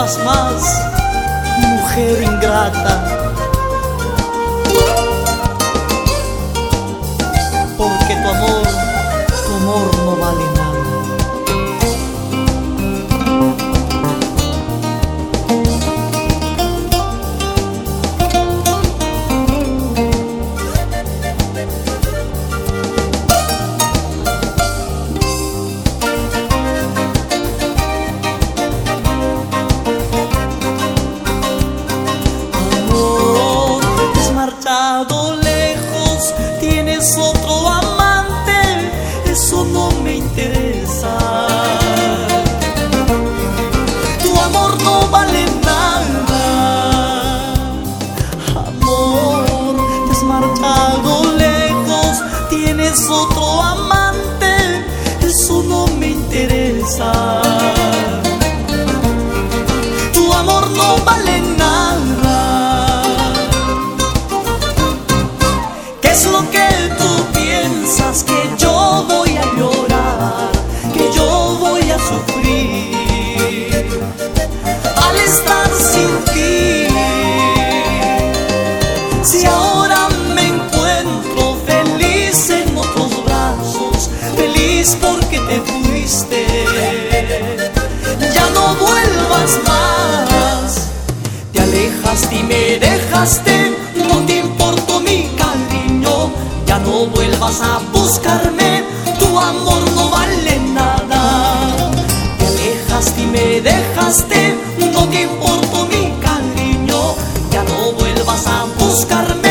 vuelvas más, mujer ingrata, porque tu amor no vale nada. Lejos, tienes otro amante, eso no me interesa. Tu amor no vale nada, amor, te has marchado lejos, tienes otro amante, eso no me interesa. Tu amor no vale nada. ¿Qué es lo que tú piensas? Que yo voy a llorar, que yo voy a sufrir al estar sin ti. Si ahora me encuentro feliz en otros brazos, feliz porque te fuiste, ya no vuelvas más. Te alejaste y me dejaste, no te importó mi cariño, ya no vuelvas a buscarme, tu amor no vale nada. Te alejaste y me dejaste, no te importó mi cariño, ya no vuelvas a buscarme.